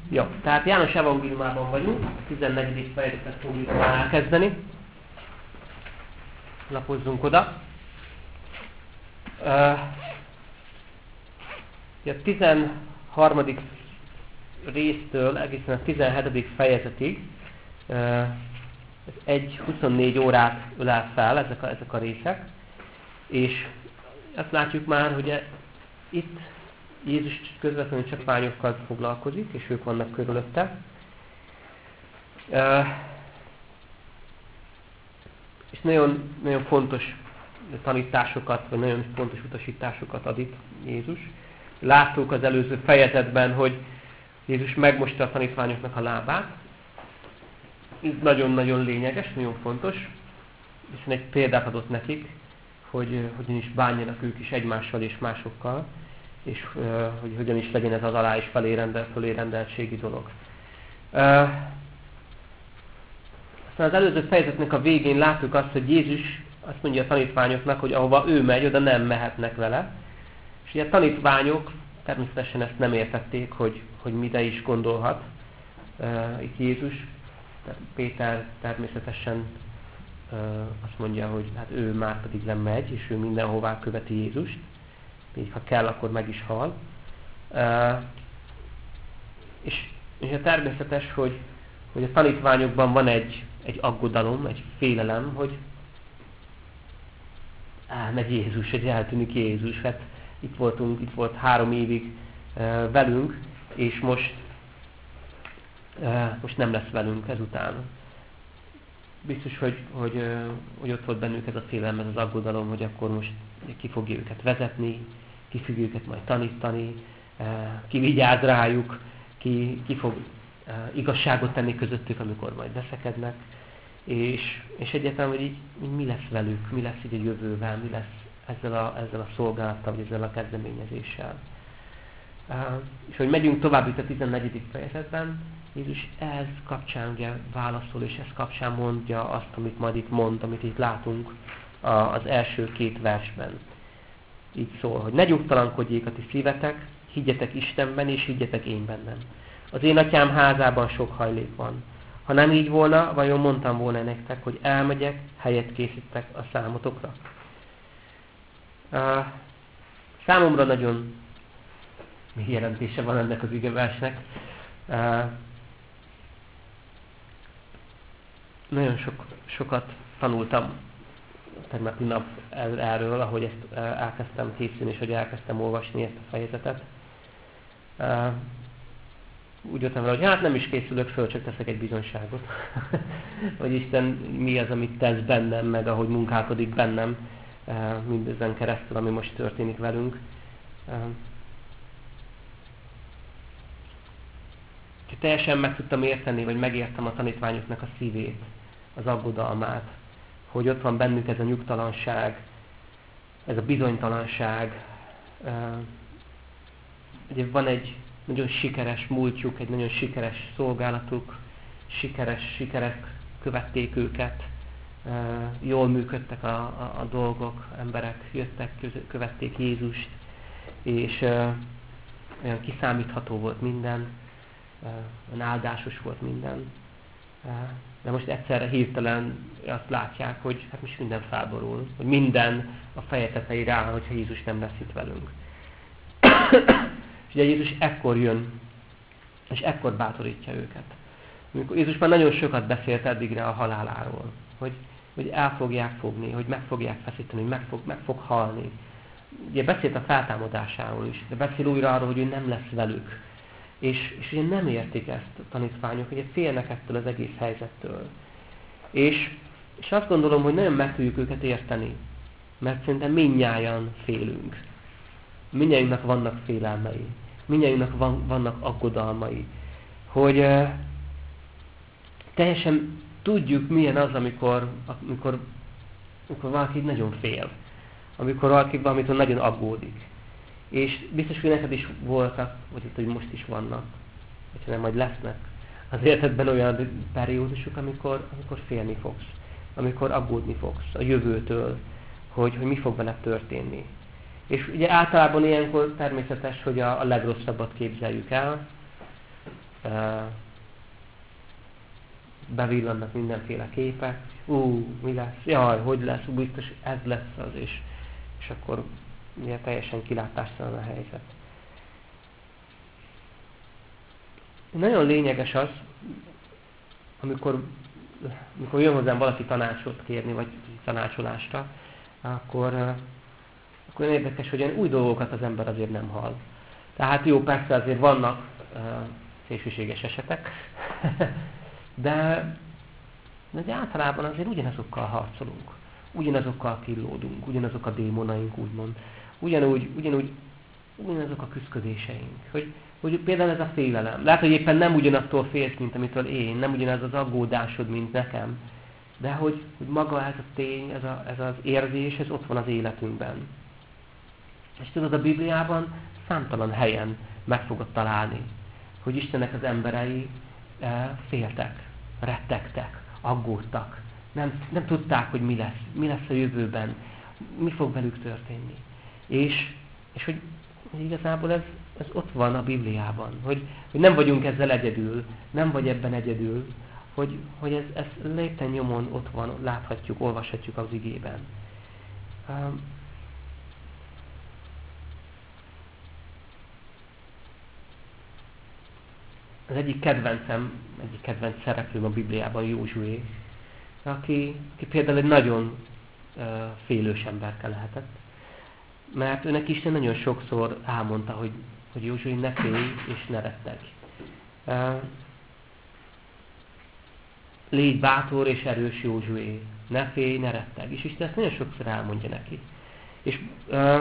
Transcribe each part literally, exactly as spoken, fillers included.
Jó, tehát János evangéliumában vagyunk, a tizennegyedik fejezetet fogjuk már elkezdeni. Lapozzunk oda. Uh, a tizenharmadik résztől egészen a tizenhetedik fejezetig uh, egy huszonnégy órát ölel fel ezek a, ezek a részek, és azt látjuk már, hogy itt Jézus közvetlenül csatványokkal foglalkozik, és ők vannak körülötte. Uh, és nagyon, nagyon fontos tanításokat, vagy nagyon fontos utasításokat ad itt Jézus. Láttuk az előző fejezetben, hogy Jézus megmosta a tanítványoknak a lábát. Ez nagyon-nagyon lényeges, nagyon fontos, hiszen egy példát adott nekik, hogy hogyan is bánjanak ők is egymással és másokkal, és uh, hogy hogyan is legyen ez az alá és felérendelt, fölérendeltségi dolog. Uh, aztán az előző fejezetnek a végén láttuk azt, hogy Jézus azt mondja a tanítványoknak, hogy ahova ő megy, oda nem mehetnek vele. És ugye a tanítványok természetesen ezt nem értették, hogy, hogy mire is gondolhat uh, itt Jézus. Péter természetesen uh, azt mondja, hogy hát ő már pedig nem megy, és ő mindenhová követi Jézust. Így ha kell, akkor meg is hal. Uh, és, és a természetes, hogy, hogy a tanítványokban van egy, egy aggodalom, egy félelem, hogy elmegy Jézus, hogy eltűnik Jézus. Hát itt voltunk, itt volt három évig uh, velünk, és most, uh, most nem lesz velünk ezután. Biztos, hogy, hogy, uh, hogy ott volt bennük ez a félelem, ez az aggodalom, hogy akkor most ki fogja őket vezetni, ki fogja őket majd tanítani, uh, ki vigyáz rájuk, ki, ki fog uh, igazságot tenni közöttük, amikor majd veszekednek. És, és egyáltalán, hogy így, így mi lesz velük, mi lesz így a jövővel, mi lesz ezzel a, ezzel a szolgálattal, vagy ezzel a kezdeményezéssel. Uh, és hogy megyünk tovább itt a tizennegyedik fejezetben, Jézus ez kapcsán ugye válaszol, és ez kapcsán mondja azt, amit majd itt mond, amit itt látunk a, az első két versben. Így szól, hogy ne nyugtalankodjék a ti szívetek, higgyetek Istenben, és higgyetek én bennem. Az én atyám házában sok hajlék van. Ha nem így volna, vajon mondtam volna nektek, hogy elmegyek, helyet készítek a számotokra? Uh, számomra nagyon mi jelentése van ennek az igeversnek. Uh, nagyon sok, sokat tanultam tegnapi nap erről, ahogy ezt elkezdtem készülni, és hogy elkezdtem olvasni ezt a fejezetet. Uh, úgy jöttem vele, hogy hát nem is készülök föl, csak teszek egy bizonyságot. Hogy Isten mi az, amit tesz bennem, meg ahogy munkálkodik bennem, mindezen keresztül, ami most történik velünk. Teljesen meg tudtam érteni, vagy megértem a tanítványoknak a szívét, az aggodalmát, hogy ott van bennük ez a nyugtalanság, ez a bizonytalanság. Ugye van egy nagyon sikeres múltjuk, egy nagyon sikeres szolgálatuk, sikeres sikerek követték őket, jól működtek a, a, a dolgok, emberek jöttek, követték Jézust, és olyan kiszámítható volt minden, olyan áldásos volt minden. De most egyszerre hirtelen azt látják, hogy hát most minden felborul, hogy minden a feje tetejére áll, hogyha Jézus nem lesz itt velünk. És ugye Jézus ekkor jön, és ekkor bátorítja őket. Jézus már nagyon sokat beszélt eddigre a haláláról, hogy, hogy el fogják fogni, hogy meg fogják feszíteni, hogy meg fog, meg fog halni. Ugye beszélt a feltámadásáról is, de beszél újra arról, hogy ő nem lesz velük. És, és ugye nem értik ezt a tanítványok, ugye félnek ettől az egész helyzettől. És, és azt gondolom, hogy nagyon meg tudjuk őket érteni, mert szerintem mindnyájan félünk. Mindnyájunknak vannak félelmei, mindnyájunknak van, vannak aggodalmai, hogy uh, teljesen tudjuk, milyen az, amikor, amikor, amikor valaki nagyon fél, amikor valaki valamitől nagyon aggódik. És biztos, hogy neked is voltak, vagy itt, hogy most is vannak, hogyha nem majd lesznek az életedben olyan periódusok, amikor, amikor félni fogsz, amikor aggódni fogsz a jövőtől, hogy, hogy mi fog veled történni. És ugye általában ilyenkor természetes, hogy a, a legrosszabbat képzeljük el, bevillannak mindenféle képek, ú, mi lesz, jaj, hogy lesz, ú, biztos ez lesz az, és, és akkor ugye teljesen kilátástalan a helyzet. Nagyon lényeges az, amikor, amikor jön hozzám valaki tanácsot kérni, vagy tanácsolásra, akkor, akkor érdekes, hogy ilyen új dolgokat az ember azért nem hall. Tehát jó, persze azért vannak uh, szélsőséges esetek, de, de általában azért ugyanazokkal harcolunk, ugyanazokkal killódunk, ugyanazok a démonaink, úgymond, ugyanúgy, ugyanúgy ugyanazok a küszködéseink, hogy, hogy például ez a félelem. Lehet, hogy éppen nem ugyanattól félsz, mint amitől én, nem ugyanaz az aggódásod, mint nekem, de hogy, hogy maga ez a tény, ez, a, ez az érzés, ez ott van az életünkben. És tudod, a Bibliában számtalan helyen meg fogod találni, hogy Istennek az emberei e, féltek, rettegtek, aggódtak, nem, nem tudták, hogy mi lesz, mi lesz a jövőben, mi fog velük történni. És, és hogy igazából ez, ez ott van a Bibliában, hogy, hogy nem vagyunk ezzel egyedül, nem vagy ebben egyedül, hogy, hogy ez, ez lépten nyomon ott van, láthatjuk, olvashatjuk az igében. Az egyik kedvencem, egyik kedvenc szereplőm a Bibliában Józsué, aki, aki például egy nagyon uh, félős emberke lehetett, mert őnek Isten nagyon sokszor elmondta, hogy, hogy Józsué, ne félj és ne retteg. Uh, légy bátor és erős, Józsué, ne félj, ne retteg. És Isten ezt nagyon sokszor elmondja neki. És uh,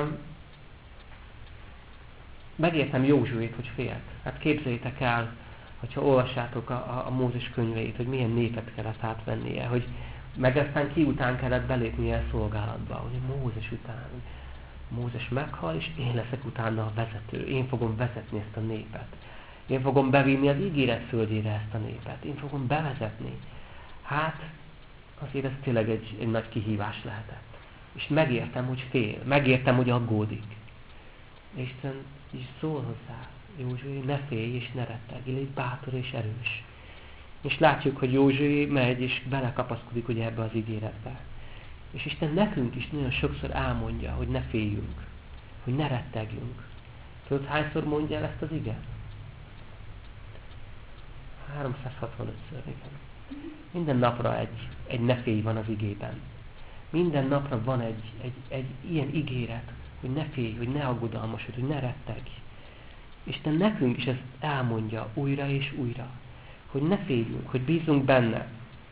megértem Józsuét, hogy félt. Hát képzeljétek el, hogyha olvassátok a, a, a Mózes könyveit, hogy milyen népet kellett átvennie, hogy meg aztán ki után kellett belépnie a szolgálatba, hogy Mózes után. Mózes meghal, és én leszek utána a vezető. Én fogom vezetni ezt a népet. Én fogom bevinni az ígéret földjére ezt a népet. Én fogom bevezetni. Hát, azért ez tényleg egy, egy nagy kihívás lehetett. És megértem, hogy fél. Megértem, hogy aggódik. És Isten is szól hozzá. Józsué, ne félj és ne retteg. Légy bátor és erős. És látjuk, hogy Józsué megy és belekapaszkodik ugye ebbe az ígéretbe. És Isten nekünk is nagyon sokszor elmondja, hogy ne féljünk, hogy ne rettegjünk. Tudod, hányszor mondja el ezt az ige? háromszázhatvanötször, igen. Minden napra egy, egy ne félj van az igében. Minden napra van egy, egy, egy ilyen ígéret, hogy ne félj, hogy ne aggodalmasodj, hogy ne rettegj. Isten nekünk is ezt elmondja újra és újra, hogy ne féljünk, hogy bízunk benne.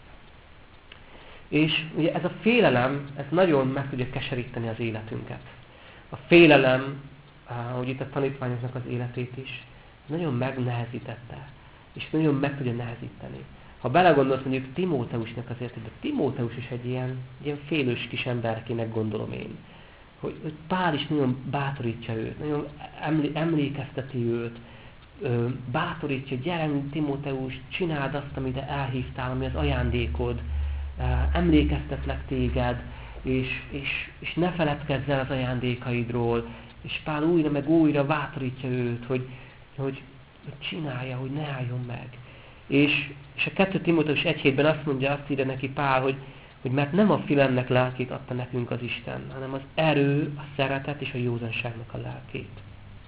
És ugye ez a félelem, ez nagyon meg tudja keseríteni az életünket. A félelem, ahogy itt a tanítványoknak az életét is, nagyon megnehezítette, és nagyon meg tudja nehezíteni. Ha belegondolsz mondjuk Timóteusnak az életében, Timóteus is egy ilyen, ilyen félős kis emberkének gondolom én. Hogy, hogy Pál is nagyon bátorítja őt, nagyon emlékezteti őt, bátorítja, gyere Timóteus, csináld azt, amire elhívtál, ami az ajándékod, emlékeztetlek téged, és, és, és ne feledkezz el az ajándékaidról, és Pál újra meg újra bátorítja őt, hogy, hogy, hogy csinálja, hogy ne álljon meg. És, és a kettő Timóteus egy hétben azt mondja, azt írja neki Pál, hogy, hogy mert nem a félelemnek lelkét adta nekünk az Isten, hanem az erő, a szeretet és a józanságnak a lelkét.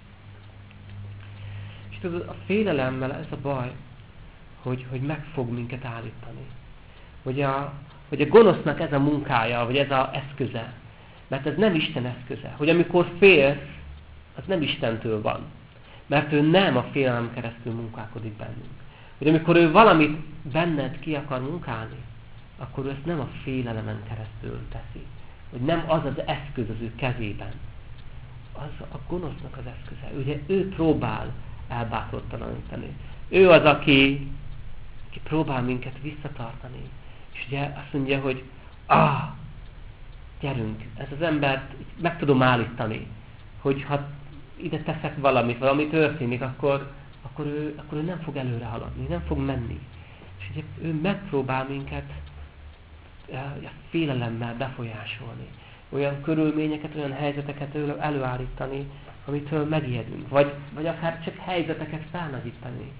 És tudod, a félelemmel ez a baj, hogy, hogy meg fog minket állítani. Hogy a, hogy a gonosznak ez a munkája, vagy ez az eszköze. Mert ez nem Isten eszköze. Hogy amikor félsz, az nem Istentől van. Mert ő nem a félelem keresztül munkálkodik bennünk. Hogy amikor ő valamit benned ki akar munkálni, akkor ő ezt nem a félelemen keresztül teszi. Hogy nem az az eszköz az ő kezében. Az a gonosznak az eszköze. Ugye ő próbál elbátortalanítani. Ő az, aki, aki próbál minket visszatartani. És ugye azt mondja, hogy ah, gyerünk, ez az embert meg tudom állítani, hogy ha ide teszek valamit, valami történik, akkor, akkor, ő, akkor ő nem fog előre haladni, nem fog menni. És ugye ő megpróbál minket a félelemmel befolyásolni. Olyan körülményeket, olyan helyzeteket előállítani, amitől megijedünk. Vagy, vagy akár csak helyzeteket felnagyítani.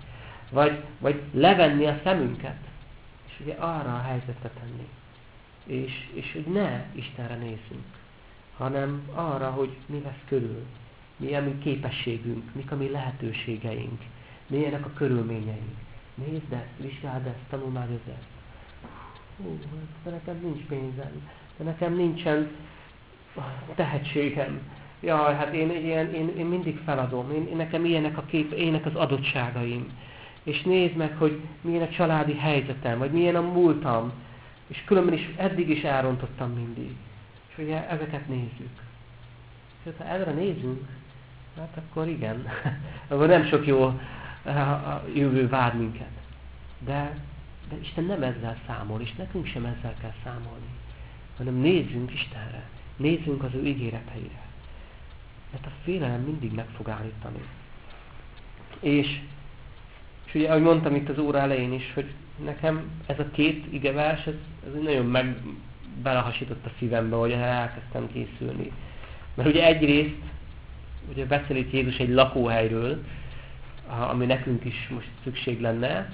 Vagy, vagy levenni a szemünket, és ugye arra a helyzetre tenni. És, és hogy ne Istenre nézzünk, hanem arra, hogy mi lesz körül, mi a mi képességünk, mik a mi lehetőségeink, milyenek a körülményeink. Nézd ezt, vizsgáld ezt, tanulmányozz ezt. Hú, de nekem nincs pénzem, de nekem nincsen tehetségem. Jaj, hát én, én, én, én mindig feladom, én, én nekem ilyenek a kép, ilyenek az adottságaim. És nézd meg, hogy milyen a családi helyzetem, vagy milyen a múltam. És különben is eddig is elrontottam mindig. És ugye ezeket nézzük. És ha ezre nézünk, hát akkor igen, akkor nem sok jó a jövő vár minket. De, de Isten nem ezzel számol, és nekünk sem ezzel kell számolni. Hanem nézzünk Istenre, nézzünk az ő ígéreteire. Mert a félelem mindig meg fog állítani. És, és ugye, ahogy mondtam itt az óra elején is, hogy nekem ez a két igevers, ez, ez nagyon meg belehasított a szívembe, hogy elkezdtem készülni. Mert ugye egyrészt, ugye beszél itt Jézus egy lakóhelyről, ami nekünk is most szükség lenne,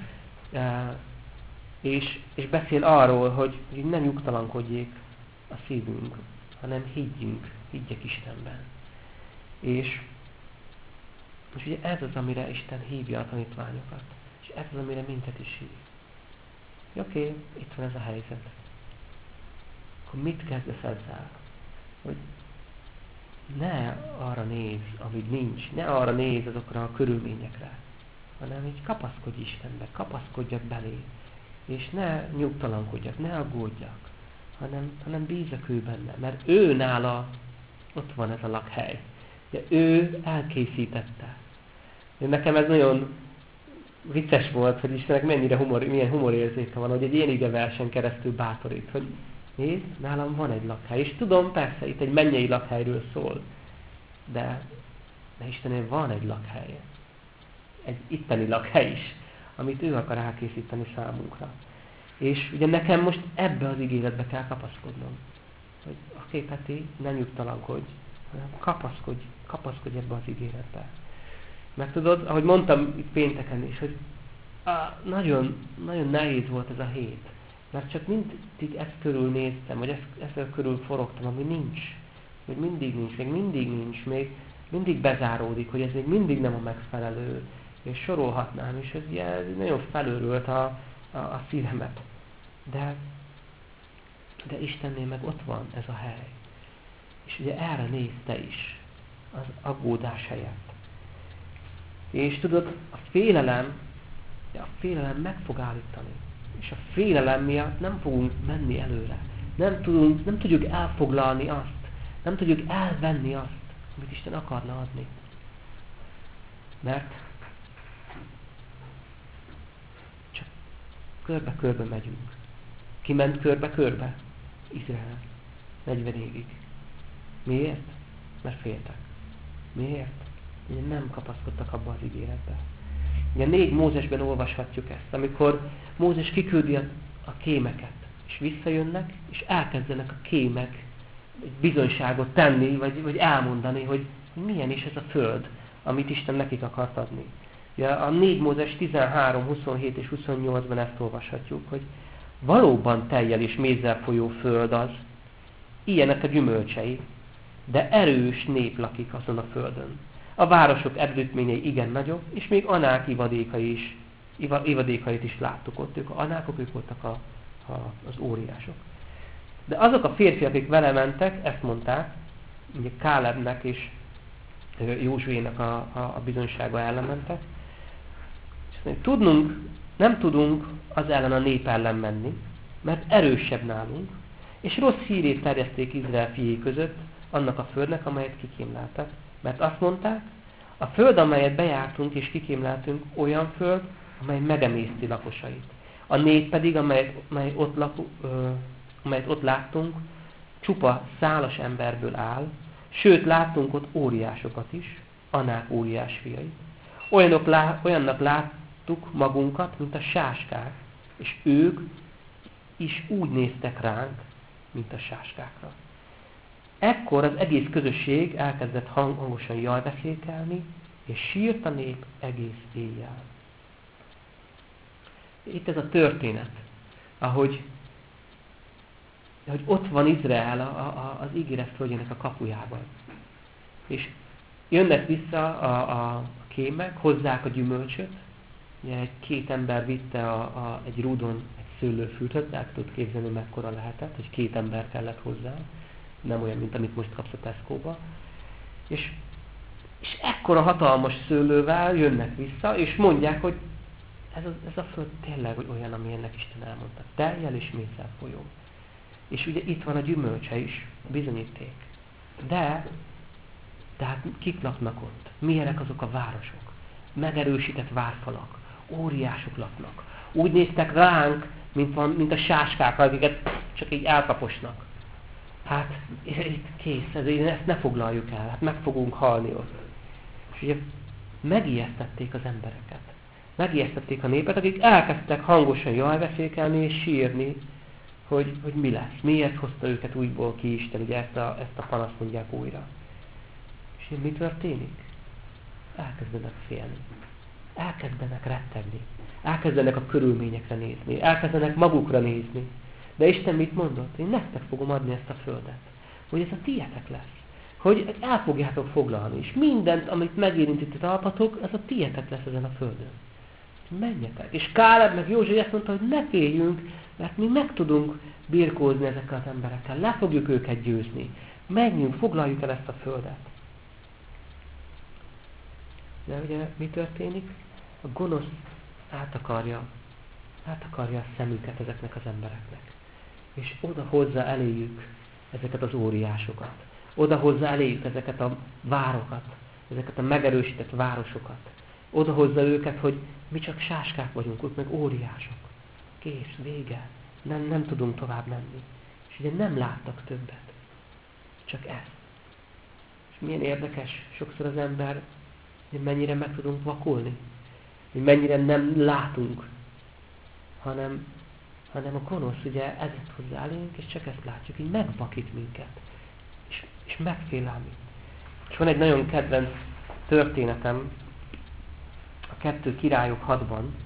és, és beszél arról, hogy, hogy ne nyugtalankodjék a szívünk, hanem higgyünk, higgyek Istenben. És, és ugye ez az, amire Isten hívja a tanítványokat. És ez az, amire minket is hív. Oké, okay, itt van ez a helyzet. Akkor mit kezdesz ezzel? Hogy ne arra nézz, amíg nincs, ne arra nézz azokra a körülményekre, hanem így kapaszkodj Istenbe, kapaszkodjak belé, és ne nyugtalankodjak, ne aggódjak, hanem, hanem bízzak ő benne, mert ő nála ott van ez a lakhely. Ugye, ő elkészítette. Nekem ez nagyon vicces volt, hogy Istennek mennyire humor, milyen humorérzéke van, hogy egy ilyen igeversen keresztül bátorít, hogy nézd, nálam van egy lakhely. És tudom, persze, itt egy mennyei lakhelyről szól, de, de Istennél van egy lakhely. Egy itteni lakhely is, amit ő akar elkészíteni számunkra. És ugye nekem most ebbe az ígéretbe kell kapaszkodnom. Hogy oké, Peti, ne nyugtalankodj, hanem kapaszkodj, kapaszkodj ebbe az ígéretbe. Meg tudod, ahogy mondtam itt pénteken is, hogy á, nagyon, nagyon nehéz volt ez a hét. Mert csak mindig ezt körül néztem, vagy ezt, ezt körül forogtam, ami nincs. Még mindig nincs, még mindig nincs, még mindig bezáródik, hogy ez még mindig nem a megfelelő. És sorolhatnám, és ez, ez nagyon felőrült a, a, a szívemet. De, de Istennél meg ott van ez a hely. És ugye erre néz te is, az aggódás helyett. És tudod, a félelem, a félelem meg fog állítani. És a félelem miatt nem fogunk menni előre. Nem, tudunk, nem tudjuk elfoglalni azt. Nem tudjuk elvenni azt, amit Isten akarna adni. Mert csak körbe-körbe megyünk. Ki ment körbe-körbe? Izrael. negyven évig. Miért? Mert féltek. Miért? Ugye nem kapaszkodtak abba az ígéretbe. Ugye négy Mózesben olvashatjuk ezt, amikor Mózes kiküldi a, a kémeket, és visszajönnek, és elkezdenek a kémek egy bizonyságot tenni, vagy, vagy elmondani, hogy milyen is ez a föld, amit Isten nekik akart adni. Ugye a négy Mózes tizenhárom, huszonhét és huszonnyolcban ezt olvashatjuk, hogy valóban tejjel és mézzel folyó föld az, ilyenek a gyümölcsei, de erős nép lakik azon a földön. A városok erődítményei igen nagyok, és még Anák ivadékai is, ivadékait is láttuk ott. Ők a Anákok, ők voltak a, a, az óriások. De azok a férfiak, akik vele mentek, ezt mondták, ugye Kálebnek és Józsuénak a, a, a bizonysága ellen mentek. És azt mondjuk, tudnunk, nem tudunk az ellen a nép ellen menni, mert erősebb nálunk, és rossz hírét terjeszték Izrael fié között annak a földnek, amelyet kikémleltek. Mert azt mondták, a föld, amelyet bejártunk és kikémleltünk, olyan föld, amely megemészti lakosait. A nép pedig, amelyet, amely ott, laku, ö, amelyet ott láttunk, csupa szálas emberből áll, sőt láttunk ott óriásokat is, Anák óriás fiait. Olyanok lá, olyannak láttuk magunkat, mint a sáskák, és ők is úgy néztek ránk, mint a sáskákra. Ekkor az egész közösség elkezdett hangosan jajbeszékelni, és sírt a nép egész éjjel. Itt ez a történet, ahogy, ahogy ott van Izrael a, a, az ígéret földjének a kapujában. És jönnek vissza a, a kémek, hozzák a gyümölcsöt. Ugye egy két ember vitte a, a, egy rúdon egy szőlőfültöt, el tudod képzelni, mekkora lehetett, hogy két ember kellett hozzá. Nem olyan, mint amit most kapsz a Tesco-ba. És, és ekkora hatalmas szőlővel jönnek vissza, és mondják, hogy ez a, ez a föld tényleg olyan, ami ennek Isten elmondta. Teljel és mézzel folyó. És ugye itt van a gyümölcse is, a bizonyíték. De, tehát kik laknak ott? Milyenek azok a városok? Megerősített várfalak. Óriások laknak. Úgy néztek ránk, mint, van, mint a sáskák, akiket csak így elkaposnak. Hát, itt kész, ez, ezt ne foglaljuk el, hát meg fogunk halni ott. És ugye megijesztették az embereket. Megijesztették a népet, akik elkezdtek hangosan jajveszékelni és sírni, hogy, hogy mi lesz. Miért hozta őket újból ki Isten, ugye ezt a, ezt a panaszt mondják újra. És mi történik? Elkezdenek félni. Elkezdenek rettegni. Elkezdenek a körülményekre nézni. Elkezdenek magukra nézni. De Isten mit mondott? Én nektek fogom adni ezt a földet. Hogy ez a tietek lesz. Hogy el fogjátok foglalni. És mindent, amit megérint itt a talpatok, az a tietek lesz ezen a földön. Menjetek. És Káleb meg József azt mondta, hogy ne féljünk, mert mi meg tudunk birkózni ezekkel az emberekkel. Le fogjuk őket győzni. Menjünk, foglaljuk el ezt a földet. De ugye mi történik? A gonosz átakarja, átakarja a szemüket ezeknek az embereknek. És oda hozza eléjük ezeket az óriásokat. Oda hozza eléjük ezeket a várokat, ezeket a megerősített városokat. Oda hozza őket, hogy mi csak sáskák vagyunk, ők meg óriások. Kész, vége. Nem, nem tudunk tovább menni. És ugye nem láttak többet. Csak ezt. És milyen érdekes sokszor az ember, hogy mennyire meg tudunk vakulni. Hogy mennyire nem látunk, hanem, hanem a gonosz ugye ezért hozzá elénk, és csak ezt látjuk, így megvakít minket. És, és megfélelmít. És van egy nagyon kedvenc történetem, a kettő királyok hatban,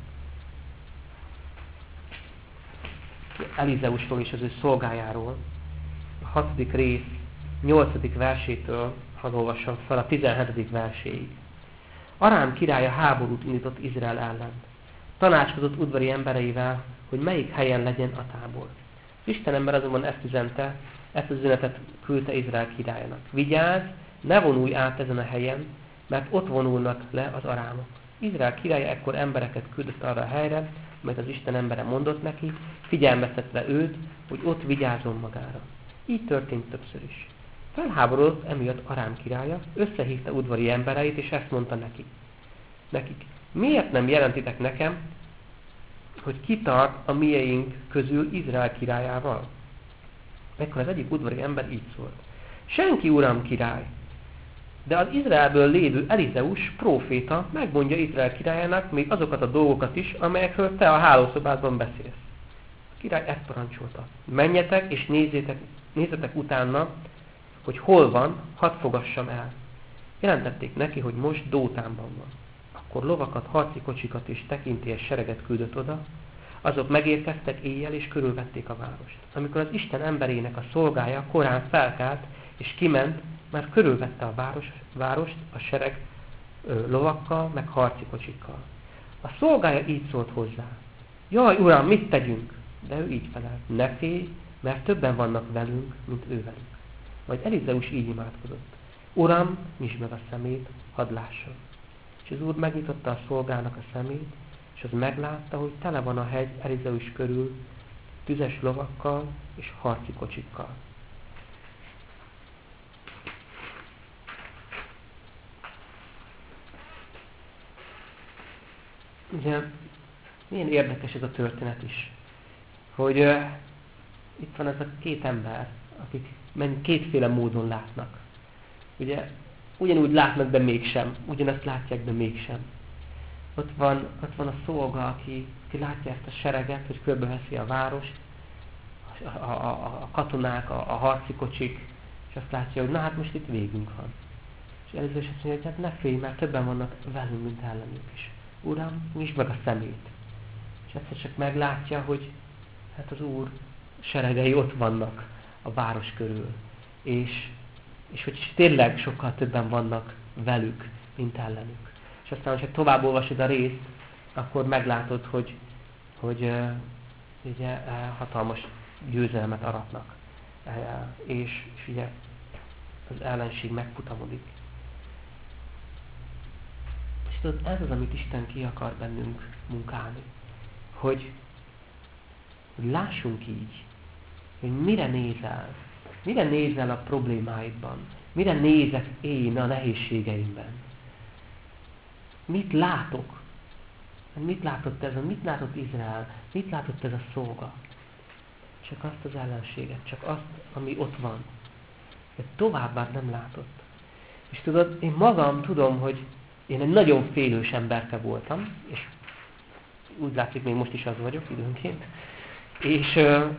Elizeusról és az ő szolgájáról, a hatodik rész, nyolcadik versétől, hadd olvassam fel, a tizenhetedik verséig. Arám királya háborút indított Izrael ellen. Tanácskozott udvari embereivel, hogy melyik helyen legyen a tábor. Isten ember azonban ezt üzente, ezt az üzenetet küldte Izrael királyának. Vigyázz, ne vonulj át ezen a helyen, mert ott vonulnak le az arámok. Izrael királya ekkor embereket küldött arra a helyre, mert az Isten embere mondott neki, figyelmeztetve őt, hogy ott vigyázzon magára. Így történt többször is. Felháborodott emiatt Arám királya, összehívta udvari embereit, és ezt mondta neki. Nekik, miért nem jelentitek nekem, hogy ki tart a mieink közül Izrael királyával? Ekkor az egyik udvari ember így szólt. Senki, uram király, de az Izraelből lévő Elizeus, próféta megmondja Izrael királyának még azokat a dolgokat is, amelyekről te a hálószobádban beszélsz. A király ezt parancsolta. Menjetek és nézzétek, nézzetek utána, hogy hol van, hadd fogassam el. Jelentették neki, hogy most Dótánban van. Akkor lovakat, harci kocsikat és tekintélyes sereget küldött oda, azok megérkeztek éjjel és körülvették a várost. Amikor az Isten emberének a szolgája korán felkelt és kiment, már körülvette a város, várost a sereg ö, lovakkal, meg harci kocsikkal. A szolgája így szólt hozzá. Jaj, uram, mit tegyünk? De ő így felelt. Ne félj, mert többen vannak velünk, mint ő velük. Majd Elizeus így imádkozott. Uram, nyisd meg a szemét, hadd lásson. És az úr megnyitotta a szolgának a szemét, és az meglátta, hogy tele van a hegy Elizeus körül tüzes lovakkal és harci kocsikkal. Ugye, milyen érdekes ez a történet is, hogy uh, itt van ez a két ember, akik kétféle módon látnak. Ugye, ugyanúgy látnak, de mégsem. Ugyanazt látják, de mégsem. Ott van, ott van a szolga, aki, aki látja ezt a sereget, hogy körbeveszi a várost, a, a, a, a katonák, a, a harci kocsik, és azt látja, hogy na hát most itt végünk van. És Elizeus azt mondja, hogy hát ne félj, mert többen vannak velünk, mint ellenünk is. Uram, nyisd meg a szemét. És egyszer csak meglátja, hogy hát az Úr seregei ott vannak a város körül. És, és hogy tényleg sokkal többen vannak velük, mint ellenük. És aztán, hogyha tovább olvasod a részt, akkor meglátod, hogy, hogy uh, ugye, uh, hatalmas győzelmet aratnak. Uh, és, és ugye az ellenség megfutamodik. És tudod, ez az, amit Isten ki akar bennünk munkálni. Hogy, hogy lássunk így, hogy mire nézel, mire nézel a problémáidban, mire nézek én a nehézségeimben. Mit látok? Mit látott ez? Mit látott Izrael? Mit látott ez a szolga? Csak azt az ellenséget, csak azt, ami ott van. De továbbá nem látott. És tudod, én magam tudom, hogy én egy nagyon félős emberke voltam, és úgy látszik, még most is az vagyok időnként. És,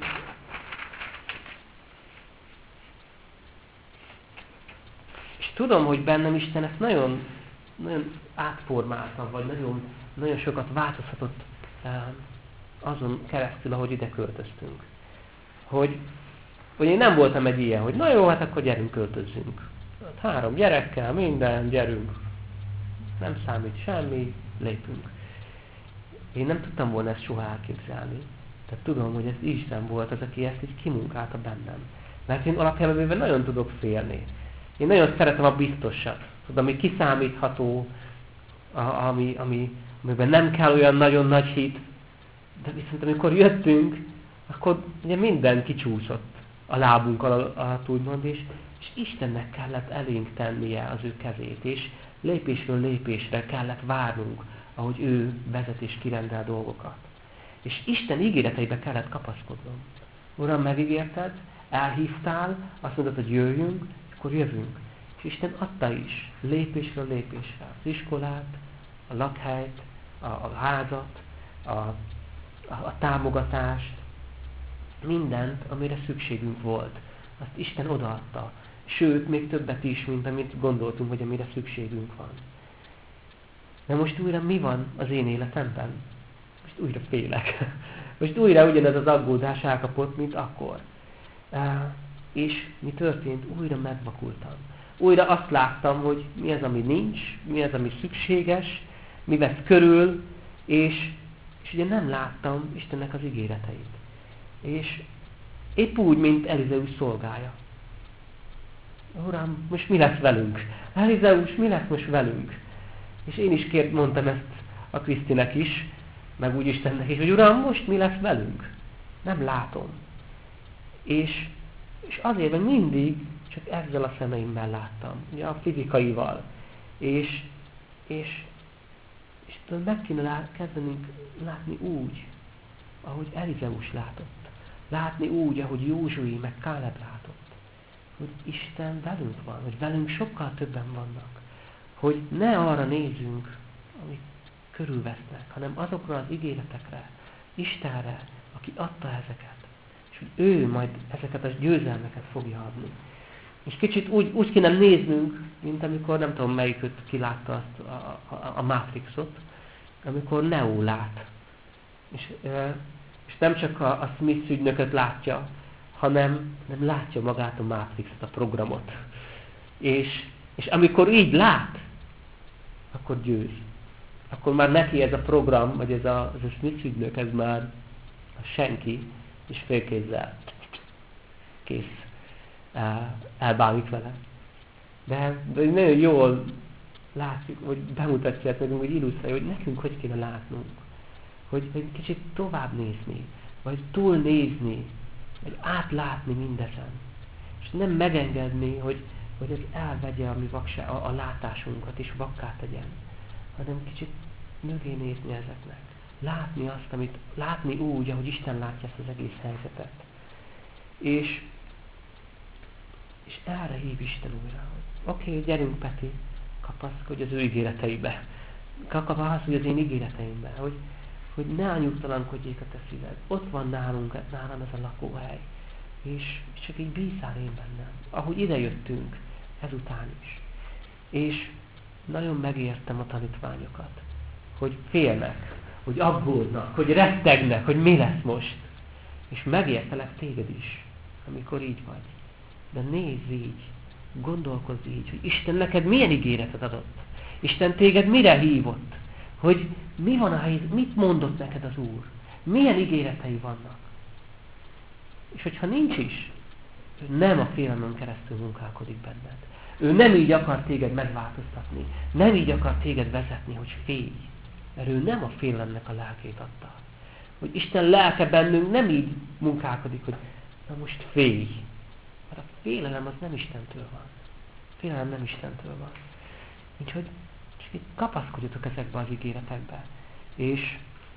és tudom, hogy bennem Isten ezt nagyon, nagyon átformálta, vagy nagyon, nagyon sokat változtatott azon keresztül, ahogy ide költöztünk. Hogy, hogy én nem voltam egy ilyen, hogy na jó, hát akkor gyerünk, költözzünk. Hát három gyerekkel, minden, gyerünk. Nem számít semmi, lépünk. Én nem tudtam volna ezt soha elképzelni. Tehát tudom, hogy ez Isten volt az, aki ezt így kimunkálta bennem. Mert én alapjában véve nagyon tudok félni. Én nagyon szeretem a biztosat. Tudom, ami kiszámítható, a, ami, ami, amiben nem kell olyan nagyon nagy hit. De viszont amikor jöttünk, akkor ugye minden kicsúszott a lábunkon alatt, úgymond, és, és Istennek kellett elénk tennie az ő kezét, és lépésről lépésre kellett várnunk, ahogy ő vezet és kirendel dolgokat. És Isten ígéreteibe kellett kapaszkodnom. Uram, megígérted, elhívtál, azt mondod, hogy jöjjünk, és akkor jövünk. És Isten adta is, lépésről lépésre. Az iskolát, a lakhelyt, a, a házat, a, a, a támogatást, mindent, amire szükségünk volt. Azt Isten odaadta. Sőt, még többet is, mint amit gondoltunk, hogy amire szükségünk van. De most újra mi van az én életemben? Most újra félek. Most újra ugyanez az aggódás elkapott, mint akkor. És mi történt? Újra megvakultam. Újra azt láttam, hogy mi az, ami nincs, mi az, ami szükséges, mi vesz körül, és, és ugye nem láttam Istennek az ígéreteit. És épp úgy, mint Elizeus szolgája. Uram, most mi lesz velünk? Elizeus, mi lesz most velünk? És én is kért, mondtam ezt a Krisztinek is, meg úgy Istennek is, hogy Uram, most mi lesz velünk? Nem látom. És, és azért, mert mindig csak ezzel a szemeimmel láttam, ugye a fizikaival. És, és, és meg kéne lát, kezdenünk látni úgy, ahogy Elizeus látott. Látni úgy, ahogy Józsué meg Káleb látott. Hogy Isten velünk van, hogy velünk sokkal többen vannak. Hogy ne arra nézzünk, amik körülvesznek, hanem azokra az ígéretekre, Istenre, aki adta ezeket. És hogy ő majd ezeket a győzelmeket fogja adni. És kicsit úgy, úgy kéne néznünk, mint amikor, nem tudom melyiköt kilátta azt a, a, a Matrixot, amikor Neo lát. És, és nem csak a, a Smith ügynököt látja, hanem nem látja magát a Matrixot, a programot. És, és amikor így lát, akkor győz. Akkor már neki ez a program, vagy ez a, ez a Smith ügynök, ez már a senki, és félkézzel kész. Elbánik vele. De, de nagyon jól látjuk, hogy bemutatja nekünk, hogy illusztrálja, hogy nekünk hogy kéne látnunk. Hogy egy kicsit tovább nézni, vagy túlnézni, vagy átlátni mindezen. És nem megengedni, hogy, hogy ez elvegye a, mi vaksá, a, a látásunkat, és vakká tegyen. Hanem kicsit mögé nézni ezeknek. Látni azt, amit, látni úgy, ahogy Isten látja ezt az egész helyzetet. És És erre hív Isten újra, hogy oké, okay, gyerünk Peti, kapaszkodj az ő ígéreteibe. Kapaszkodj az én ígéreteimbe, hogy, hogy ne anyugtalankodjék a te szíved. Ott van nálunk, nálam ez a lakóhely. És, és csak így bízál én bennem. Ahogy idejöttünk, ezután is. És nagyon megértem a tanítványokat, hogy félnek, hogy aggódnak, hogy rettegnek, hogy mi lesz most. És megértelek téged is, amikor így vagy. De nézz így, gondolkozz így, hogy Isten neked milyen ígéretet adott. Isten téged mire hívott? Hogy mi van a helyzet, mit mondott neked az Úr? Milyen ígéretei vannak? És hogyha nincs is, ő nem a félelmön keresztül munkálkodik benned. Ő nem így akar téged megváltoztatni. Nem így akar téged vezetni, hogy félj. Mert ő nem a félelemnek a lelkét adta. Hogy Isten lelke bennünk nem így munkálkodik, hogy na most félj. Mert a félelem az nem Istentől van. A félelem nem Istentől van. Úgyhogy csak így kapaszkodjatok ezekbe az ígéretekbe. És,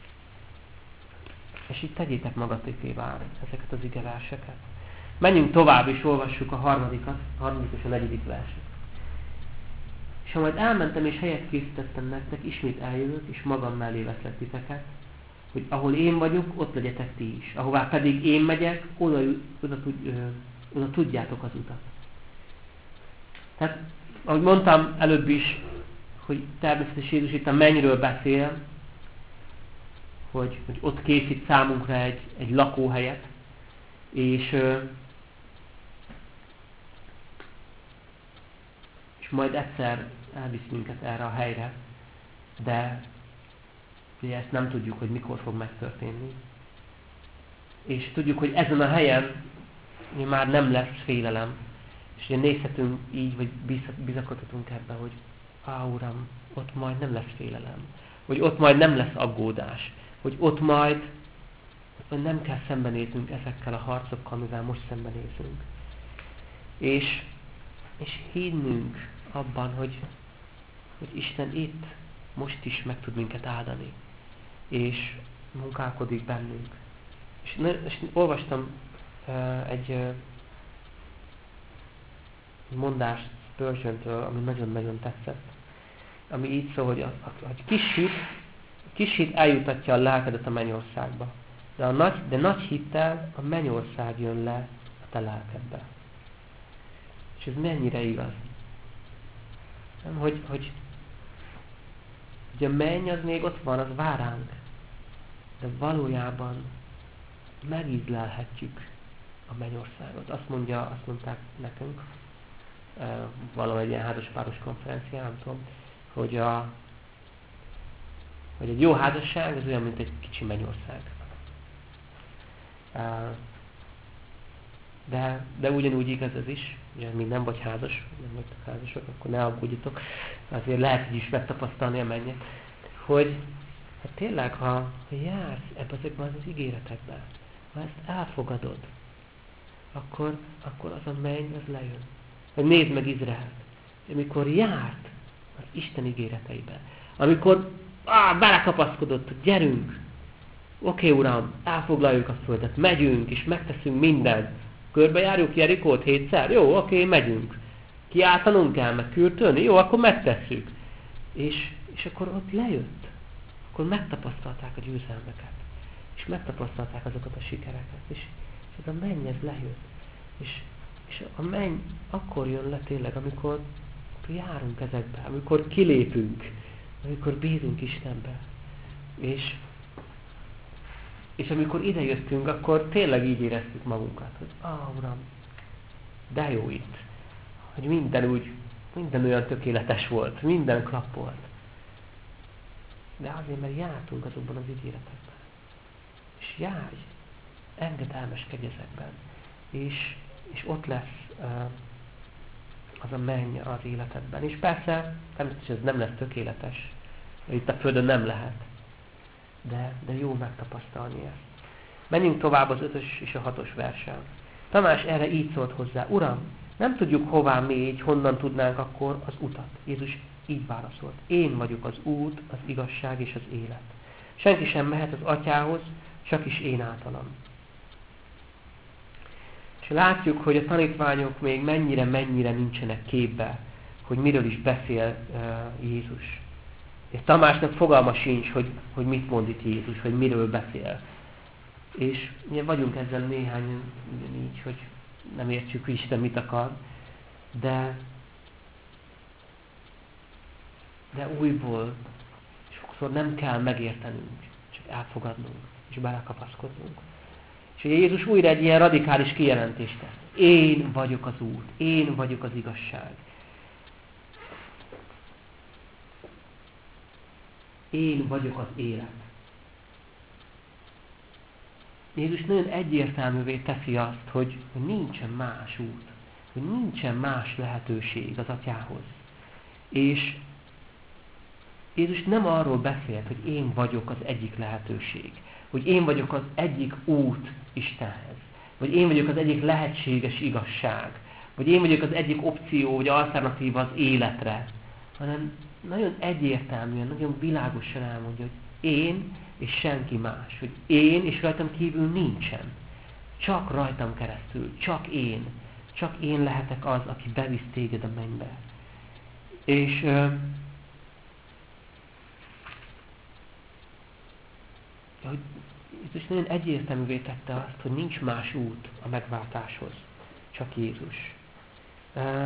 és így tegyétek magatokévá ezeket az igeverseket. Menjünk tovább és olvassuk a harmadikat, a harmadik és a negyedik verset. És ha majd elmentem és helyet készítettem nektek, ismét eljövök, és magam mellé veszlek titeket, hogy ahol én vagyok, ott legyetek ti is. Ahová pedig én megyek, oda, oda, oda, oda tudjátok az utat. Tehát, ahogy mondtam előbb is, hogy természetesen Jézus itt a mennyről beszél, hogy, hogy ott készít számunkra egy, egy lakóhelyet, és, és majd egyszer elvisz minket erre a helyre, de ugye ezt nem tudjuk, hogy mikor fog megtörténni. És tudjuk, hogy ezen a helyen már nem lesz félelem, és ugye nézhetünk így, vagy bizakodhatunk ebbe, hogy á, Uram, ott majd nem lesz félelem, hogy ott majd nem lesz aggódás, hogy ott majd, ott majd nem kell szembenéznünk ezekkel a harcokkal, amivel most szembenézünk. És, és hinnünk abban, hogy, hogy Isten itt most is meg tud minket áldani, és munkálkodik bennünk. És, és olvastam uh, egy uh, mondást Spurgeon-től, ami nagyon-nagyon tetszett, ami így szól, hogy a, a, a kis hit, a kis hit eljutatja a lelkedet a mennyországba, de, a nagy, de nagy hittel a mennyország jön le a te lelkedbe. És ez mennyire igaz? Nem, hogy, hogy, hogy a menny az még ott van, az vár ránk, de valójában megízlelhetjük a mennyországot. Azt mondja, azt mondták nekünk, e, valahogy ilyen házaspáros konferencián, nem tudom, hogy, a, hogy egy jó házasság az olyan, mint egy kicsi mennyország. E, de, de ugyanúgy igaz ez is, ugye még nem vagy házas, nem vagytok házasok, akkor ne aggódjatok, azért lehet így is megtapasztalni a mennyet, hogy hát tényleg, ha, ha jársz ebben az, az ígéretekben, ha ezt elfogadod, akkor, akkor az a menny, az lejön. Hogy nézd meg Izraelt, amikor járt az Isten ígéreteibe, amikor á, belekapaszkodott, gyerünk, oké, Uram, elfoglaljuk a földet, megyünk, és megteszünk mindent. Körbejárjuk Jerikót hétszer? Jó, oké, megyünk. Kiáltanunk kell, meg kürtölni? Jó, akkor megtesszük. És, és akkor ott lejött. Akkor megtapasztalták a győzelmeket. És megtapasztalták azokat a sikereket. És, és ez a menny, ez lejött. És, és a menny akkor jön le tényleg, amikor, amikor járunk ezekbe, amikor kilépünk, amikor bízunk Istenbe. És, és amikor idejöttünk, akkor tényleg így éreztük magunkat, hogy ah, Uram, de jó itt. Hogy minden úgy, minden olyan tökéletes volt, minden klappolt. De azért, mert jártunk azokban az ígéretekben. És járj, engedelmeskedj ezekben. És, és ott lesz uh, az a menny az életedben. És persze, természetesen ez nem lesz tökéletes. Itt a földön nem lehet. De, de jó megtapasztalni ezt. Menjünk tovább az ötös és a hatos versen. Tamás erre így szólt hozzá: Uram, nem tudjuk hová mégy, honnan tudnánk akkor az utat. Jézus így válaszolt: Én vagyok az út, az igazság és az élet. Senki sem mehet az Atyához, csak is én általam. És látjuk, hogy a tanítványok még mennyire-mennyire nincsenek képbe, hogy miről is beszél uh, Jézus. És Tamásnak fogalma sincs, hogy, hogy mit mond itt Jézus, hogy miről beszél. És ugye vagyunk ezzel néhányan ugyanígy, hogy nem értjük, hogy Isten mit akar, de, de újból sokszor nem kell megértenünk. elfogadnunk, és belekapaszkodnunk. És ugye Jézus újra egy ilyen radikális kijelentést tesz. Én vagyok az út, én vagyok az igazság. Én vagyok az élet. Jézus nagyon egyértelművé teszi azt, hogy, hogy nincsen más út, hogy nincsen más lehetőség az Atyához. És Jézus nem arról beszélt, hogy én vagyok az egyik lehetőség, hogy én vagyok az egyik út Istenhez, vagy én vagyok az egyik lehetséges igazság, vagy én vagyok az egyik opció, vagy alternatíva az életre, hanem nagyon egyértelműen, nagyon világosan elmondja, hogy én és senki más, hogy én és rajtam kívül nincsen. Csak rajtam keresztül, csak én, csak én lehetek az, aki bevisz téged a mennybe. És uh, hogy Jézus nagyon egyértelművé tette azt, hogy nincs más út a megváltáshoz, csak Jézus. Uh,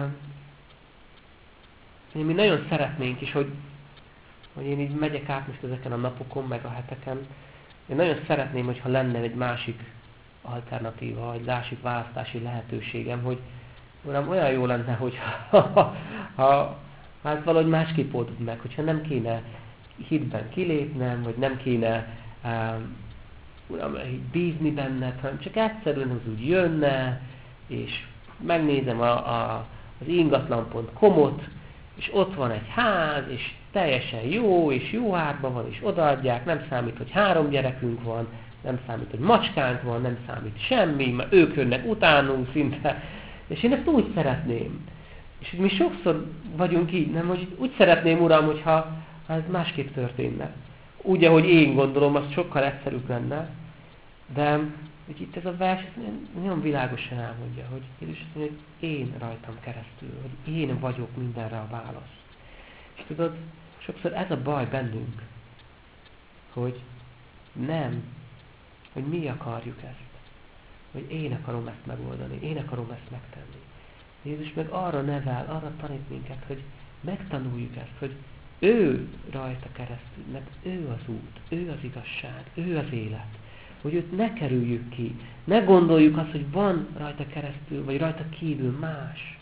mi nagyon szeretnénk is, hogy, hogy én így megyek át most ezeken a napokon, meg a heteken. Én nagyon szeretném, hogyha lenne egy másik alternatíva, egy másik választási lehetőségem, hogy uram, olyan jó lenne, hogy ha, ha, ha hát valahogy másképp oldod meg, hogyha nem kéne hitben kilépnem, vagy nem kéne um, uram, bízni benned, hanem csak egyszerűen az úgy jönne, és megnézem a, a, az ingatlan pont com-ot, és ott van egy ház, és teljesen jó, és jó árban van, és odaadják, nem számít, hogy három gyerekünk van, nem számít, hogy macskánk van, nem számít semmi, mert ők jönnek utánunk szinte, és én ezt úgy szeretném. És mi sokszor vagyunk így, nem, hogy úgy szeretném, uram, hogyha ez másképp történne. Úgy, ahogy én gondolom, az sokkal egyszerűbb lenne, de hogy itt ez a vers nagyon világosan elmondja, hogy Jézus azt mondja, hogy én rajtam keresztül, hogy én vagyok mindenre a válasz. És tudod, sokszor ez a baj bennünk, hogy nem, hogy mi akarjuk ezt, hogy én akarom ezt megoldani, én akarom ezt megtenni. Jézus meg arra nevel, arra tanít minket, hogy megtanuljuk ezt, hogy ő rajta keresztül, mert ő az út, ő az igazság, ő az élet. Hogy őt ne kerüljük ki, ne gondoljuk azt, hogy van rajta keresztül, vagy rajta kívül más.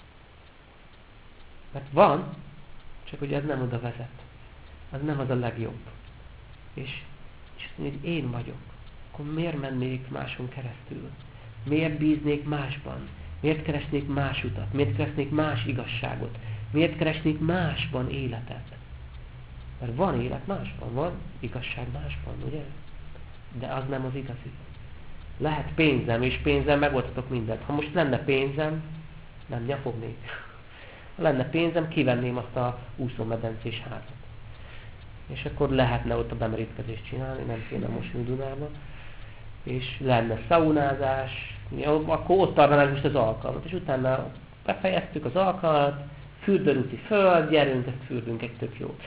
Mert van, csak hogy ez nem oda vezet. Az nem az a legjobb. És, és azt mondja, hogy én vagyok. Akkor miért mennék máson keresztül? Miért bíznék másban? Miért keresnék más utat? Miért keresnék más igazságot? Miért keresnék másban életet? Mert van élet másban, van igazság másban, ugye? De az nem az igazi. Lehet pénzem, és pénzem megoldhatok mindent. Ha most lenne pénzem, nem nyafognék. Ha lenne pénzem, kivenném azt a úszómedencés házat. És akkor lehetne ott a bemerítkezést csinálni, nem kéne mosni Dunába. És lenne szaunázás, akkor ott tartanánk most az alkalmat. És utána befejeztük az alkalmat, fürdőrúti föld, gyerünk, ezt fürdünk egy tök jó.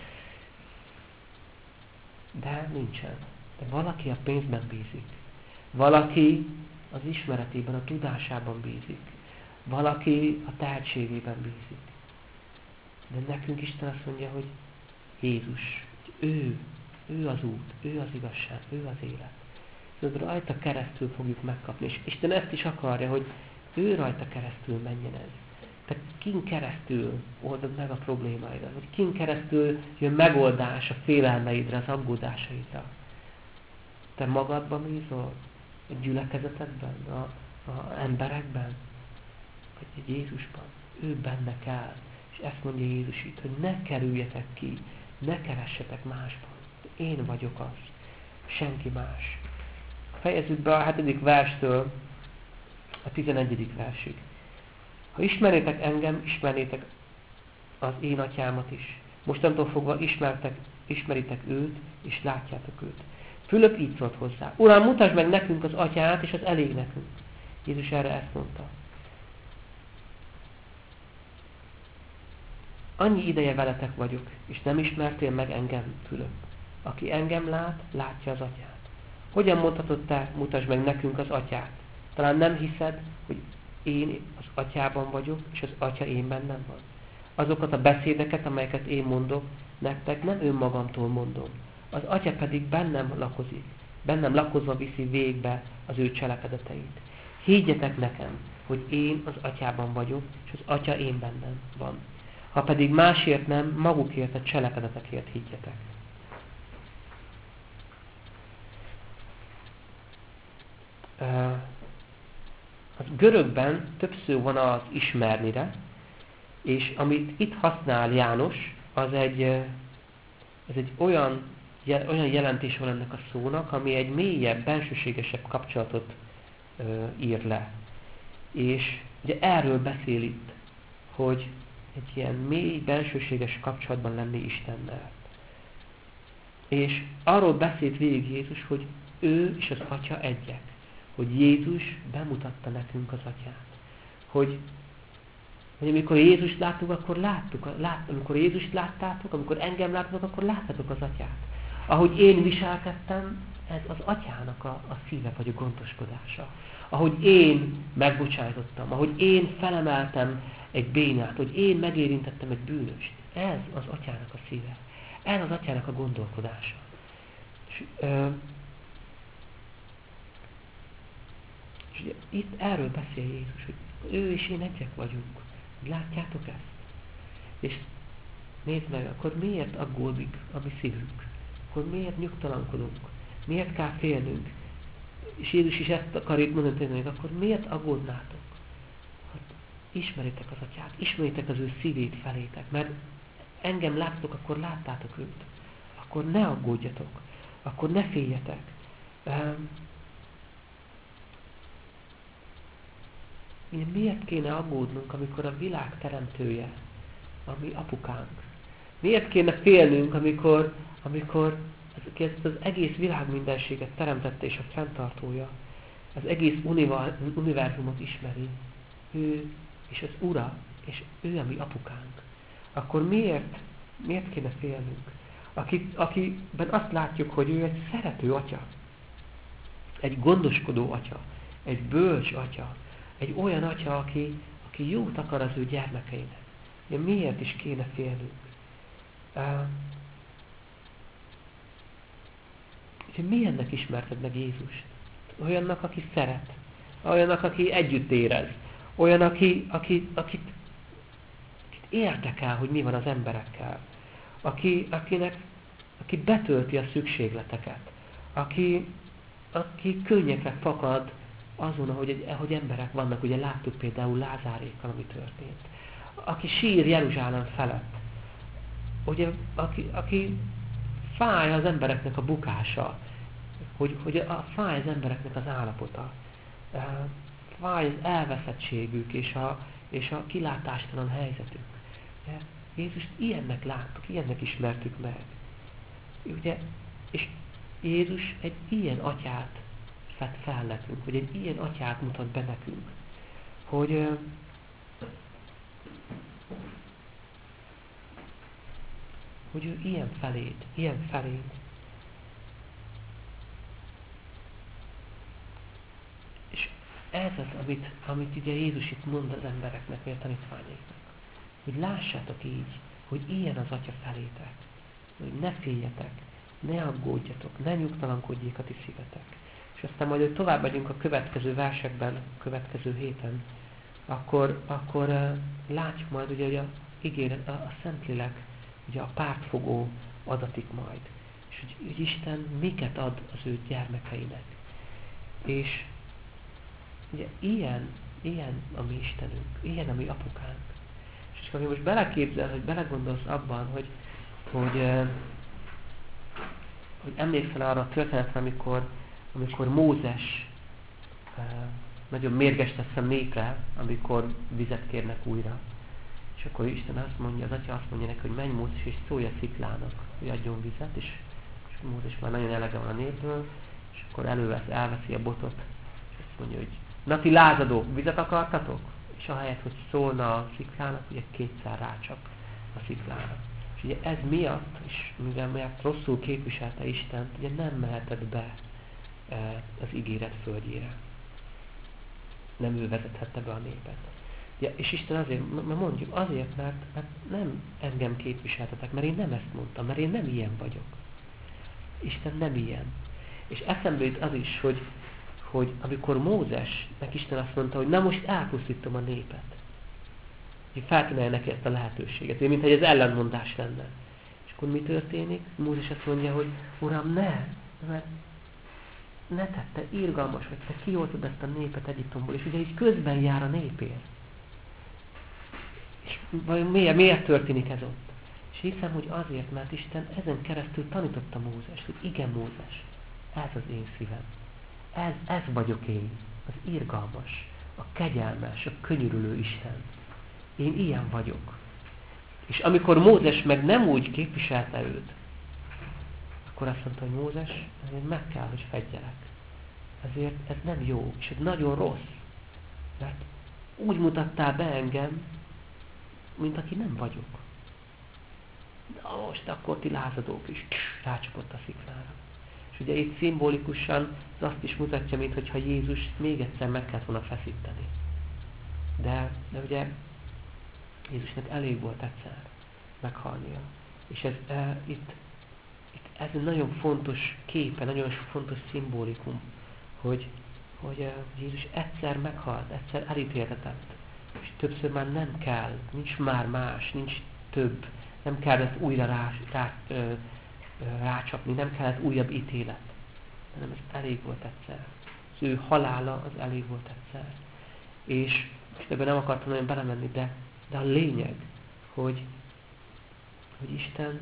De nincsen. De valaki a pénzben bízik. Valaki az ismeretében, a tudásában bízik. Valaki a tehetségében bízik. De nekünk Isten azt mondja, hogy Jézus, hogy ő, ő az út, ő az igazság, ő az élet. Szóval rajta keresztül fogjuk megkapni. És Isten ezt is akarja, hogy ő rajta keresztül menjen ez. Te kin keresztül oldod meg a problémáidat, vagy kin keresztül jön megoldás a félelmeidre, az aggódásaidra. Te magadban bízol, a gyülekezetedben, a, a emberekben, vagy egy Jézusban. Ő benne kell. És ezt mondja Jézus itt, hogy ne kerüljetek ki, ne keressetek másban. Én vagyok az, senki más. Fejezzük be a hetedik verstől a tizenegyedik versig. Ha ismernétek engem, ismernétek az én atyámat is. Mostantól fogva ismertek, ismeritek őt, és látjátok őt. Fülöp így szólt hozzá. Uram, mutasd meg nekünk az atyát, és az elég nekünk. Jézus erre ezt mondta. Annyi ideje veletek vagyok, és nem ismertél meg engem, Fülöp. Aki engem lát, látja az atyát. Hogyan mondhatod te, mutasd meg nekünk az atyát? Talán nem hiszed, hogy én az atyában vagyok, és az atya én bennem van. Azokat a beszédeket, amelyeket én mondok, nektek nem önmagamtól mondom, az Atya pedig bennem lakozik, bennem lakozva viszi végbe az ő cselekedeteit. Higgyetek nekem, hogy én az Atyában vagyok, és az Atya én bennem van. Ha pedig másért nem, magukért a cselekedetekért higgyetek. A görögben több szó van az ismernire, és amit itt használ János, az egy, ez egy olyan, olyan jelentés van ennek a szónak, ami egy mélyebb, bensőségesebb kapcsolatot ö, ír le. És ugye erről beszél itt, hogy egy ilyen mély, bensőséges kapcsolatban lenni Istennel. És arról beszélt végig Jézus, hogy ő és az Atya egyek. Hogy Jézus bemutatta nekünk az Atyát. Hogy, hogy amikor Jézust láttuk, akkor láttuk. Lát, amikor Jézust láttátok, amikor engem láttátok, akkor láttátok az Atyát. Ahogy én viselkedtem, ez az Atyának a, a szíve vagy a gondoskodása. Ahogy én megbocsájtottam, ahogy én felemeltem egy bénát, hogy én megérintettem egy bűnöst. Ez az Atyának a szíve. Ez az Atyának a gondolkodása. És, ö, és ugye, itt erről beszél Jézus, hogy ő és én egyek vagyunk. Látjátok ezt? És nézd meg, akkor miért aggódik a mi szívünk? Akkor miért nyugtalankodunk? Miért kell félnünk? És Jézus is ezt akar itt mondani, hogy akkor miért aggódnátok? Hát ismeritek az Atyát, ismeritek az ő szívét felétek, mert engem láttok, akkor láttátok őt. Akkor ne aggódjatok, akkor ne féljetek. Um, miért kéne aggódnunk, amikor a világ teremtője, a mi apukánk? Miért kéne félnünk, amikor, amikor ezt az egész világ mindenséget teremtette és a fenntartója, az egész univerzumot ismeri, ő és az Ura, és ő a mi apukánk. Akkor miért, miért kéne félnünk? Aki, akiben azt látjuk, hogy ő egy szerető atya, egy gondoskodó atya, egy bölcs atya, egy olyan atya, aki, aki jót akar az ő gyermekeinek. Miért is kéne félnünk? Uh, és milyennek ismerted meg Jézust? Olyannak, aki szeret. Olyannak, aki együtt érez. Olyan, aki, aki, akit, akit érdekel, hogy mi van az emberekkel. Aki, akinek, aki betölti a szükségleteket. Aki, aki könnyekre fakad azon, ahogy, ahogy emberek vannak. Ugye láttuk például Lázárékkal, ami történt. Aki sír Jeruzsálem felett. Ugye, aki, aki fáj az embereknek a bukása, hogy, hogy a, fáj az embereknek az állapota, fáj az elveszettségük és a, és a kilátástalan helyzetük. Jézust ilyennek láttuk, ilyennek ismertük meg. Ugye, és Jézus egy ilyen atyát fed fel nekünk, hogy egy ilyen atyát mutat be nekünk, hogy hogy ő ilyen feléd, ilyen feléd. És ez az, amit, amit ugye Jézus itt mond az embereknek, vagy a tanítványoknak. Hogy lássátok így, hogy ilyen az Atya felétek. Hogy ne féljetek, ne aggódjatok, ne nyugtalankodjék a ti szívetek. És aztán majd, hogy tovább megyünk a következő versekben, a következő héten, akkor, akkor uh, látjuk majd, ugye, hogy a ígéret, a, a Szentlélek, ugye a pártfogó adatik majd. És hogy, hogy Isten miket ad az ő gyermekeinek. És ugye ilyen, ilyen a mi Istenünk, ilyen a mi apukánk. És ha most beleképzel, hogy belegondolsz abban, hogy, hogy, hogy emlékszel arra a történetre, amikor, amikor Mózes nagyon mérges lesz a népre, amikor vizet kérnek újra. És akkor Isten azt mondja, az Atya azt mondja neki, hogy menj Mózes és szólj a sziklának, hogy adjon vizet, és, és Mózes már nagyon elege van a népről, és akkor elővesz, elveszi a botot, és azt mondja, hogy na ti lázadók, vizet akartatok? És ahelyett, hogy szólna a sziklának, ugye kétszer rácsap a sziklára. És ugye ez miatt, és mivel miatt rosszul képviselte Istent, ugye nem mehetett be e, az ígéret földjére. Nem ő vezethette be a népet. Ja, és Isten azért, mondjuk azért, mert, mert nem engem képviseltetek, mert én nem ezt mondtam, mert én nem ilyen vagyok. Isten nem ilyen. És eszembe jut az is, hogy, hogy amikor Mózesnek Isten azt mondta, hogy na most elpusztítom a népet. Hogy felkínálja neki ezt a lehetőséget. Ő, mintha ez ellentmondás lenne. És akkor mi történik? Mózes azt mondja, hogy Uram, ne! Mert ne tette, irgalmas vagy, te kioltod ezt a népet Egyiptomból, és ugye így közben jár a népért. És vajon miért, miért történik ez ott? És hiszem, hogy azért, mert Isten ezen keresztül tanította Mózes, hogy igen, Mózes, ez az én szívem. Ez, ez vagyok én, az irgalmas, a kegyelmes, a könyörülő Isten. Én ilyen vagyok. És amikor Mózes meg nem úgy képviselte őt, akkor azt mondta, hogy Mózes, ezért meg kell, hogy fedjelek. Ezért ez nem jó, és ez nagyon rossz. Mert úgy mutattál be engem, mint aki nem vagyok. Na most akkor ti lázadók is, rácsapott a sziklára. És ugye itt szimbolikusan ez azt is mutatja, mintha Jézus még egyszer meg kellett volna feszíteni. De, de ugye Jézusnak elég volt egyszer meghalnia. És ez e, itt, itt ez egy nagyon fontos képe, nagyon fontos szimbolikum, hogy, hogy e, Jézus egyszer meghalt, egyszer elítéltetett. És többször már nem kell, nincs már más, nincs több. Nem kellett újra rá, rá, ö, ö, rácsapni, nem kellett újabb ítélet. Hanem ez elég volt egyszer. Az ő halála az elég volt egyszer. És, és ebben nem akartam nagyon belemenni, de, de a lényeg, hogy, hogy Isten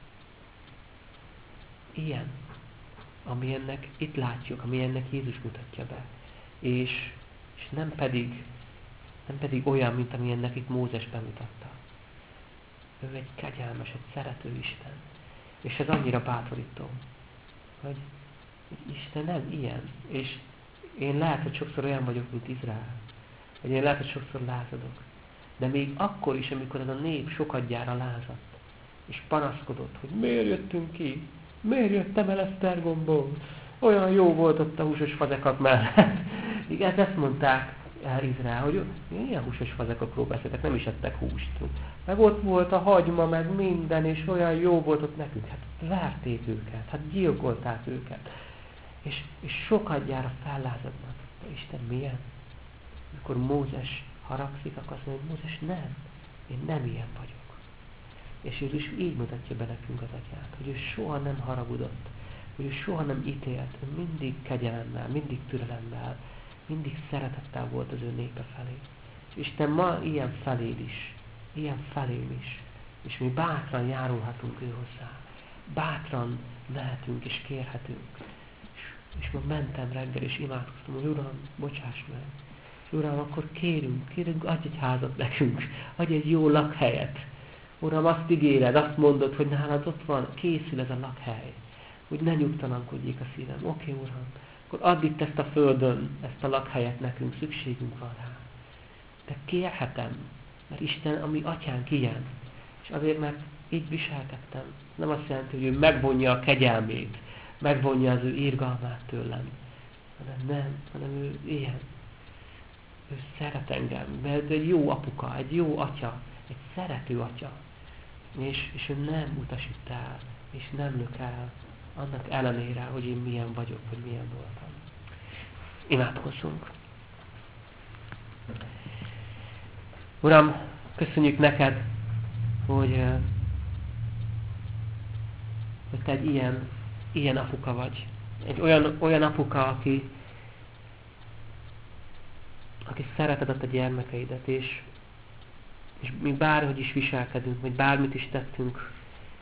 ilyen, amilyennek itt látjuk, amilyennek Jézus mutatja be. És, és nem pedig nem pedig olyan, mint amilyennek itt Mózes bemutatta. Ő egy kegyelmes, egy szerető Isten. És ez annyira bátorító, hogy, hogy Isten nem ilyen. És én lehet, hogy sokszor olyan vagyok, mint Izrael. Vagy én lehet, hogy sokszor lázadok. De még akkor is, amikor ez a nép sokadjára lázadt, és panaszkodott, hogy miért jöttünk ki? Miért jöttem el Esztergomból? Olyan jó volt ott a húsos fazekak mellett. Igen, ezt mondták el Izrael, hogy milyen húsos fazekakról beszéltek, nem is ettek húst. Meg ott volt a hagyma, meg minden, és olyan jó volt ott nekünk. Hát verték őket, hát gyilkolták őket. És, és sokadjára fellázadnak. De Isten milyen? Amikor Mózes haragszik, akkor azt mondja, hogy Mózes nem, én nem ilyen vagyok. És Jézus így mutatja be nekünk az atyát, hogy ő soha nem haragudott, hogy ő soha nem ítélt, ő mindig kegyelemmel, mindig türelemmel, mindig szeretettel volt az ő népe felé. És Isten ma ilyen feléd is, ilyen felém is, és mi bátran járulhatunk ő hozzá. Bátran mehetünk és kérhetünk. És, és ma mentem reggel és imádkoztam, hogy Uram, bocsáss meg. Uram, akkor kérünk, kérünk, adj egy házat nekünk, adj egy jó lakhelyet. Uram, azt ígéred, azt mondod, hogy nálad ott van, készül ez a lakhely, hogy ne nyugtalankodjék a szívem. Oké, okay, Uram, akkor add itt ezt a földön, ezt a lakhelyet nekünk, szükségünk van rá. De kérhetem, mert Isten, ami atyánk ilyen. És azért, mert így viselkedtem, nem azt jelenti, hogy ő megvonja a kegyelmét, megvonja az ő irgalmát tőlem, hanem nem, hanem ő ilyen. Ő szeret engem, mert egy jó apuka, egy jó atya, egy szerető atya. És, és ő nem utasít el, és nem lök el, annak ellenére, hogy én milyen vagyok, vagy milyen voltam. Imádkozzunk. Uram, köszönjük neked, hogy, hogy te egy ilyen, ilyen apuka vagy. Egy olyan, olyan apuka, aki, aki szereted a te gyermekeidet, és, és mi bárhogy is viselkedünk, vagy bármit is tettünk,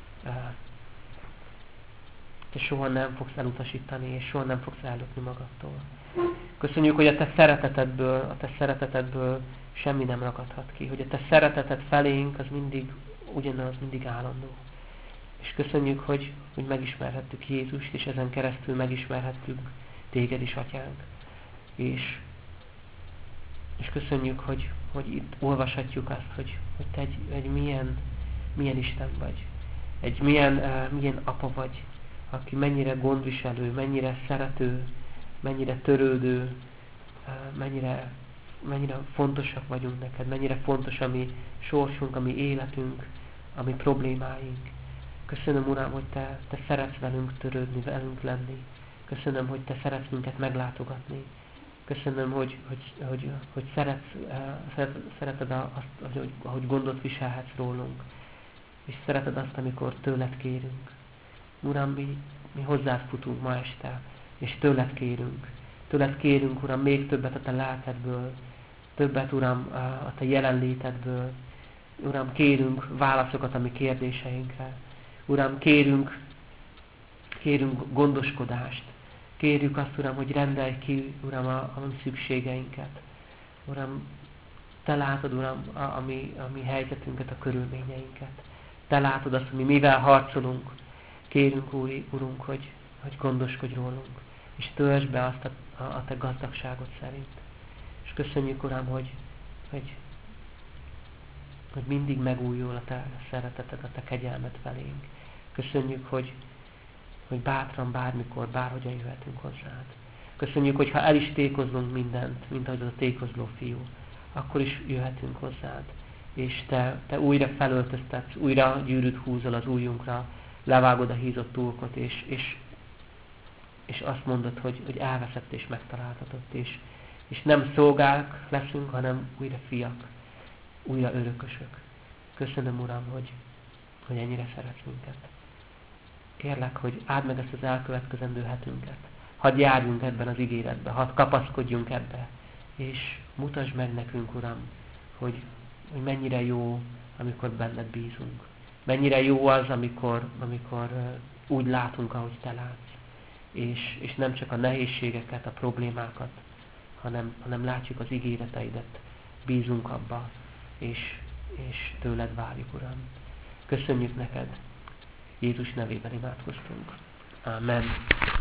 te soha nem fogsz elutasítani, és soha nem fogsz ellökni magadtól. Köszönjük, hogy a te szeretetedből, a te szeretetedből semmi nem ragadhat ki. Hogy a te szereteted felénk, az mindig ugyanaz, mindig állandó. És köszönjük, hogy, hogy megismerhettük Jézust, és ezen keresztül megismerhettük téged is, atyánk. És, és köszönjük, hogy, hogy itt olvashatjuk azt, hogy, hogy te egy, egy milyen, milyen Isten vagy. Egy milyen, uh, milyen apa vagy, aki mennyire gondviselő, mennyire szerető, mennyire törődő, mennyire, mennyire fontosak vagyunk neked, mennyire fontos a mi sorsunk, a mi életünk, a mi problémáink. Köszönöm, Uram, hogy Te, te szeretsz velünk törődni, velünk lenni. Köszönöm, hogy Te szeretsz minket meglátogatni. Köszönöm, hogy, hogy, hogy, hogy szeretsz, szeret, szereted azt, hogy, ahogy gondot viselhetsz rólunk. És szereted azt, amikor tőled kérünk. Uram, mi, mi hozzád futunk ma este, és tőled kérünk. Tőled kérünk, Uram, még többet a Te lelkedből, többet, Uram, a Te jelenlétedből. Uram, kérünk válaszokat a mi kérdéseinkre. Uram, kérünk, kérünk gondoskodást. Kérjük azt, Uram, hogy rendelj ki, Uram, a, a mi szükségeinket. Uram, Te látod, Uram, a, a, mi, a mi helyzetünket, a körülményeinket. Te látod azt, hogy mi mivel harcolunk. Kérünk, Úri, Urunk, hogy, hogy gondoskodj rólunk, és töltsd be azt a, a, a Te gazdagságot szerint. És köszönjük, Uram, hogy, hogy, hogy mindig megújul a Te szereteted, a Te kegyelmed felénk. Köszönjük, hogy, hogy bátran, bármikor, bárhogyan jöhetünk hozzád. Köszönjük, hogy ha el is tékozlunk mindent, mint ahogy az a tékozló fiú, akkor is jöhetünk hozzád. És Te, te újra felöltöztetsz, újra gyűrűt húzol az ujjunkra, levágod a hízott túlkot, és, és, és azt mondod, hogy, hogy elveszett és megtaláltatott, és, és nem szolgák leszünk, hanem újra fiak, újra örökösök. Köszönöm, Uram, hogy, hogy ennyire szeretsz minket. Kérlek, hogy áld meg ezt az elkövetkezendő hetünket. Hadd járjunk ebben az ígéretbe, hadd kapaszkodjunk ebbe, és mutasd meg nekünk, Uram, hogy, hogy mennyire jó, amikor benned bízunk. Mennyire jó az, amikor, amikor uh, úgy látunk, ahogy Te látsz. És, és nem csak a nehézségeket, a problémákat, hanem, hanem látjuk az ígéreteidet, bízunk abba, és, és tőled várjuk, Uram. Köszönjük neked, Jézus nevében imádkoztunk. Amen.